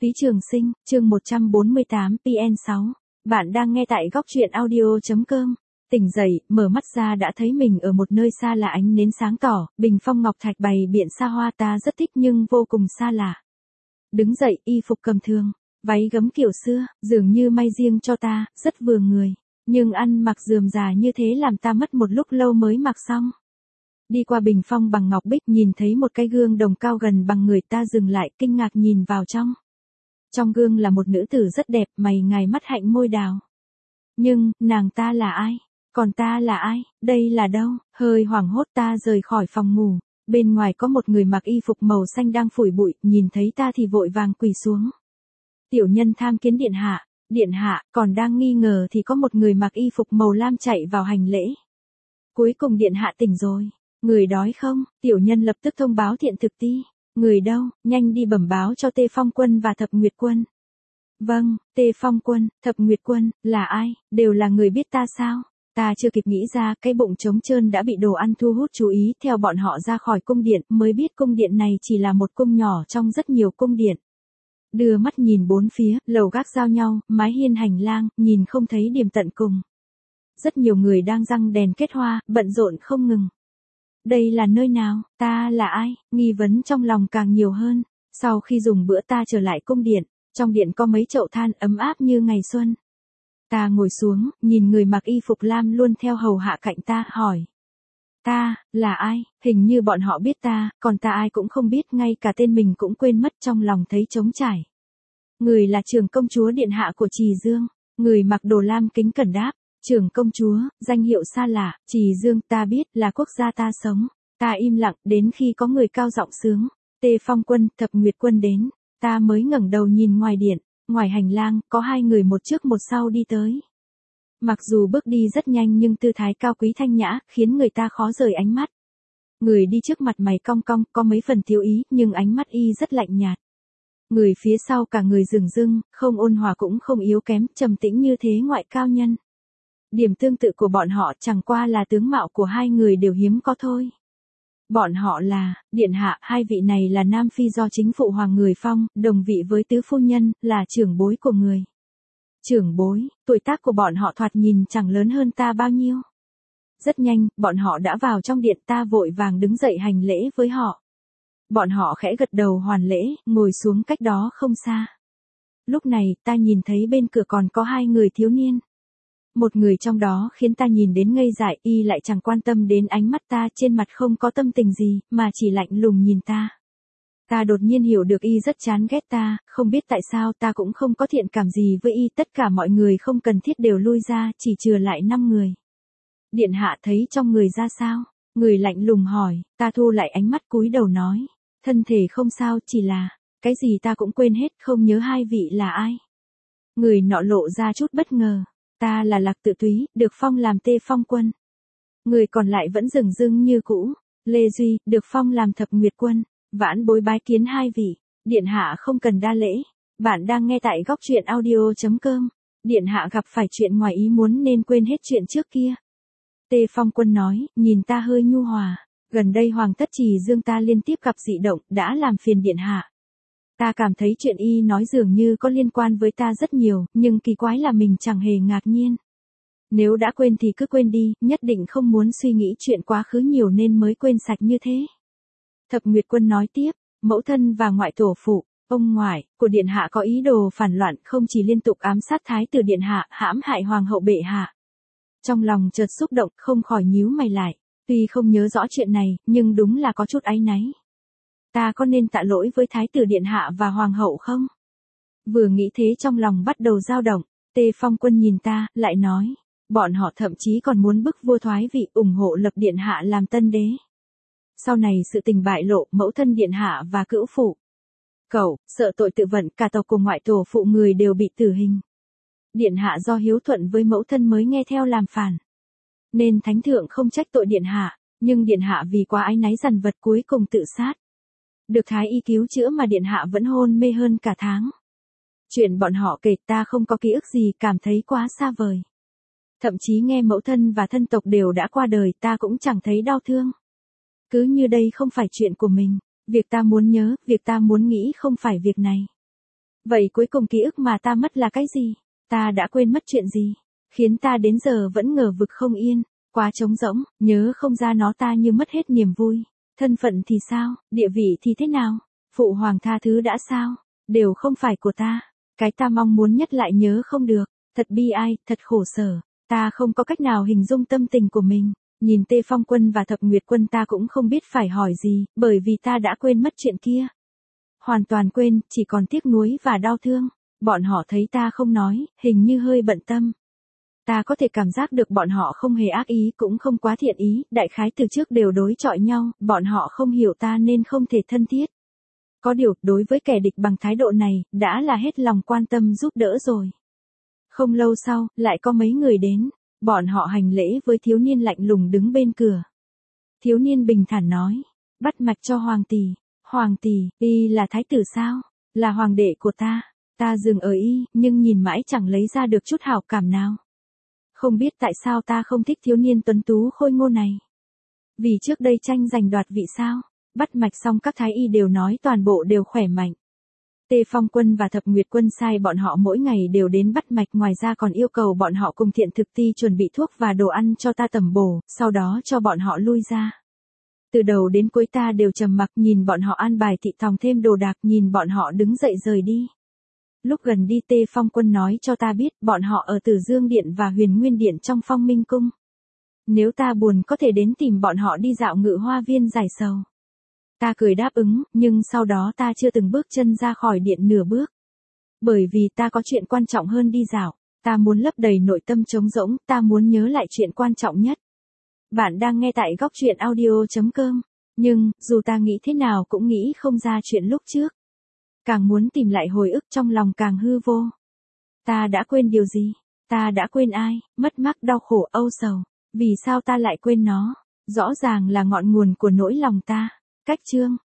Phí Trường Sinh, chương 148 PN6. Bạn đang nghe tại góc truyện audio.com. Tỉnh dậy, mở mắt ra đã thấy mình ở một nơi xa lạ, ánh nến sáng tỏ, bình phong ngọc thạch bày biện xa hoa, ta rất thích nhưng vô cùng xa lạ. Đứng dậy, y phục cầm thường, váy gấm kiểu xưa, dường như may riêng cho ta, rất vừa người. Nhưng ăn mặc rườm rà như thế làm ta mất một lúc lâu mới mặc xong. Đi qua bình phong bằng ngọc bích, nhìn thấy một cái gương đồng cao gần bằng người, ta dừng lại kinh ngạc nhìn vào trong. Trong gương là một nữ tử rất đẹp, mày ngài mắt hạnh môi đào. Nhưng, nàng ta là ai? Còn ta là ai? Đây là đâu? Hơi hoảng hốt ta rời khỏi phòng ngủ. Bên ngoài có một người mặc y phục màu xanh đang phủi bụi, nhìn thấy ta thì vội vàng quỳ xuống. Tiểu nhân tham kiến điện hạ. Điện hạ, còn đang nghi ngờ thì có một người mặc y phục màu lam chạy vào hành lễ. Cuối cùng điện hạ tỉnh rồi. Người đói không? Tiểu nhân lập tức thông báo thiện thực ti. Người đâu? Nhanh đi bẩm báo cho Tê Phong Quân và Thập Nguyệt Quân. Vâng, Tê Phong Quân, Thập Nguyệt Quân, là ai? Đều là người biết ta sao? Ta chưa kịp nghĩ ra, cái bụng trống trơn đã bị đồ ăn thu hút chú ý, theo bọn họ ra khỏi cung điện, mới biết cung điện này chỉ là một cung nhỏ trong rất nhiều cung điện. Đưa mắt nhìn bốn phía, lầu gác giao nhau, mái hiên hành lang, nhìn không thấy điểm tận cùng. Rất nhiều người đang răng đèn kết hoa, bận rộn không ngừng. Đây là nơi nào? Ta là ai? Nghi vấn trong lòng càng nhiều hơn. Sau khi dùng bữa ta trở lại cung điện. Trong điện có mấy chậu than ấm áp như ngày xuân. Ta ngồi xuống, nhìn người mặc y phục lam luôn theo hầu hạ cạnh ta, hỏi. Ta, là ai? Hình như bọn họ biết ta, còn ta ai cũng không biết, ngay cả tên mình cũng quên mất, trong lòng thấy trống trải. Người là trưởng công chúa điện hạ của Trì Dương. Người mặc đồ lam kính cẩn đáp. Trưởng công chúa, danh hiệu xa lạ, Trì Dương, ta biết, là quốc gia ta sống. Ta im lặng, đến khi có người cao giọng sướng. Tê Phong Quân, Thập Nguyệt Quân đến. Ta mới ngẩng đầu nhìn ngoài điện, ngoài hành lang, có hai người một trước một sau đi tới. Mặc dù bước đi rất nhanh nhưng tư thái cao quý thanh nhã, khiến người ta khó rời ánh mắt. Người đi trước mặt mày cong cong, có mấy phần thiếu ý, nhưng ánh mắt y rất lạnh nhạt. Người phía sau cả người rừng rưng, không ôn hòa cũng không yếu kém, trầm tĩnh như thế ngoại cao nhân. Điểm tương tự của bọn họ chẳng qua là tướng mạo của hai người đều hiếm có thôi. Bọn họ là, điện hạ, hai vị này là nam phi do chính phụ hoàng người Phong, đồng vị với tứ phu nhân, là trưởng bối của người. Trưởng bối, tuổi tác của bọn họ thoạt nhìn chẳng lớn hơn ta bao nhiêu. Rất nhanh, bọn họ đã vào trong điện, ta vội vàng đứng dậy hành lễ với họ. Bọn họ khẽ gật đầu hoàn lễ, ngồi xuống cách đó không xa. Lúc này, ta nhìn thấy bên cửa còn có hai người thiếu niên. Một người trong đó khiến ta nhìn đến ngây dại, y lại chẳng quan tâm đến ánh mắt ta, trên mặt không có tâm tình gì, mà chỉ lạnh lùng nhìn ta. Ta đột nhiên hiểu được y rất chán ghét ta, không biết tại sao ta cũng không có thiện cảm gì với y, tất cả mọi người không cần thiết đều lui ra, chỉ chừa lại 5 người. Điện hạ thấy trong người ra sao? Người lạnh lùng hỏi, ta thu lại ánh mắt cúi đầu nói, thân thể không sao, chỉ là, cái gì ta cũng quên hết, không nhớ hai vị là ai. Người nọ lộ ra chút bất ngờ. Ta là Lạc Tự Túy, được phong làm Tê Phong Quân. Người còn lại vẫn dửng dưng như cũ. Lê Duy, được phong làm Thập Nguyệt Quân. Vãn bối bái kiến hai vị. Điện hạ không cần đa lễ. Bạn đang nghe tại góc truyện audio.com. Điện hạ gặp phải chuyện ngoài ý muốn nên quên hết chuyện trước kia. Tê Phong Quân nói, nhìn ta hơi nhu hòa. Gần đây Hoàng thất Trì Dương ta liên tiếp gặp dị động, đã làm phiền điện hạ. Ta cảm thấy chuyện y nói dường như có liên quan với ta rất nhiều, nhưng kỳ quái là mình chẳng hề ngạc nhiên. Nếu đã quên thì cứ quên đi, nhất định không muốn suy nghĩ chuyện quá khứ nhiều nên mới quên sạch như thế. Thập Nguyệt Quân nói tiếp, mẫu thân và ngoại tổ phụ, ông ngoại, của điện hạ có ý đồ phản loạn, không chỉ liên tục ám sát thái tử điện hạ, hãm hại hoàng hậu bệ hạ. Trong lòng chợt xúc động, không khỏi nhíu mày lại. Tuy không nhớ rõ chuyện này, nhưng đúng là có chút áy náy. Ta có nên tạ lỗi với thái tử điện hạ và hoàng hậu không? Vừa nghĩ thế trong lòng bắt đầu dao động, Tê Phong Quân nhìn ta, lại nói, bọn họ thậm chí còn muốn bức vua thoái vị, ủng hộ lập điện hạ làm tân đế. Sau này sự tình bại lộ, mẫu thân điện hạ và cữu phụ. Cậu, sợ tội tự vận, cả tộc cùng ngoại tổ phụ người đều bị tử hình. Điện hạ do hiếu thuận với mẫu thân mới nghe theo làm phản. Nên thánh thượng không trách tội điện hạ, nhưng điện hạ vì quá áy náy dằn vật cuối cùng tự sát. Được thái y cứu chữa mà điện hạ vẫn hôn mê hơn cả tháng. Chuyện bọn họ kể ta không có ký ức gì, cảm thấy quá xa vời. Thậm chí nghe mẫu thân và thân tộc đều đã qua đời, ta cũng chẳng thấy đau thương. Cứ như đây không phải chuyện của mình, việc ta muốn nhớ, việc ta muốn nghĩ không phải việc này. Vậy cuối cùng ký ức mà ta mất là cái gì? Ta đã quên mất chuyện gì? Khiến ta đến giờ vẫn ngờ vực không yên, quá trống rỗng, nhớ không ra nó ta như mất hết niềm vui. Thân phận thì sao, địa vị thì thế nào? Phụ hoàng tha thứ đã sao? Đều không phải của ta. Cái ta mong muốn nhất lại nhớ không được. Thật bi ai, thật khổ sở. Ta không có cách nào hình dung tâm tình của mình. Nhìn Tê Phong Quân và Thập Nguyệt Quân ta cũng không biết phải hỏi gì, bởi vì ta đã quên mất chuyện kia. Hoàn toàn quên, chỉ còn tiếc nuối và đau thương. Bọn họ thấy ta không nói, hình như hơi bận tâm. Ta có thể cảm giác được bọn họ không hề ác ý cũng không quá thiện ý, đại khái từ trước đều đối chọi nhau, bọn họ không hiểu ta nên không thể thân thiết. Có điều, đối với kẻ địch bằng thái độ này, đã là hết lòng quan tâm giúp đỡ rồi. Không lâu sau, lại có mấy người đến, bọn họ hành lễ với thiếu niên lạnh lùng đứng bên cửa. Thiếu niên bình thản nói, bắt mạch cho hoàng tỷ. Hoàng tỷ, y là thái tử sao? Là hoàng đệ của ta. Ta dừng ở y, nhưng nhìn mãi chẳng lấy ra được chút hảo cảm nào. Không biết tại sao ta không thích thiếu niên tuấn tú khôi ngô này. Vì trước đây tranh giành đoạt vị sao? Bắt mạch xong các thái y đều nói toàn bộ đều khỏe mạnh. Tê Phong Quân và Thập Nguyệt Quân sai bọn họ mỗi ngày đều đến bắt mạch, ngoài ra còn yêu cầu bọn họ cùng Thiện Thực Ti chuẩn bị thuốc và đồ ăn cho ta tẩm bổ, sau đó cho bọn họ lui ra. Từ đầu đến cuối ta đều trầm mặc nhìn bọn họ an bài thị tòng thêm đồ đạc, nhìn bọn họ đứng dậy rời đi. Lúc gần đi Tê Phong Quân nói cho ta biết bọn họ ở Tử Dương Điện và Huyền Nguyên Điện trong Phong Minh Cung. Nếu ta buồn có thể đến tìm bọn họ đi dạo Ngự Hoa Viên giải sầu. Ta cười đáp ứng, nhưng sau đó ta chưa từng bước chân ra khỏi điện nửa bước. Bởi vì ta có chuyện quan trọng hơn đi dạo, ta muốn lấp đầy nội tâm trống rỗng, ta muốn nhớ lại chuyện quan trọng nhất. Bạn đang nghe tại góc truyện audio.com, nhưng, dù ta nghĩ thế nào cũng nghĩ không ra chuyện lúc trước. Càng muốn tìm lại hồi ức trong lòng càng hư vô. Ta đã quên điều gì? Ta đã quên ai? Mất mát, đau khổ, âu sầu. Vì sao ta lại quên nó? Rõ ràng là ngọn nguồn của nỗi lòng ta. Cách chương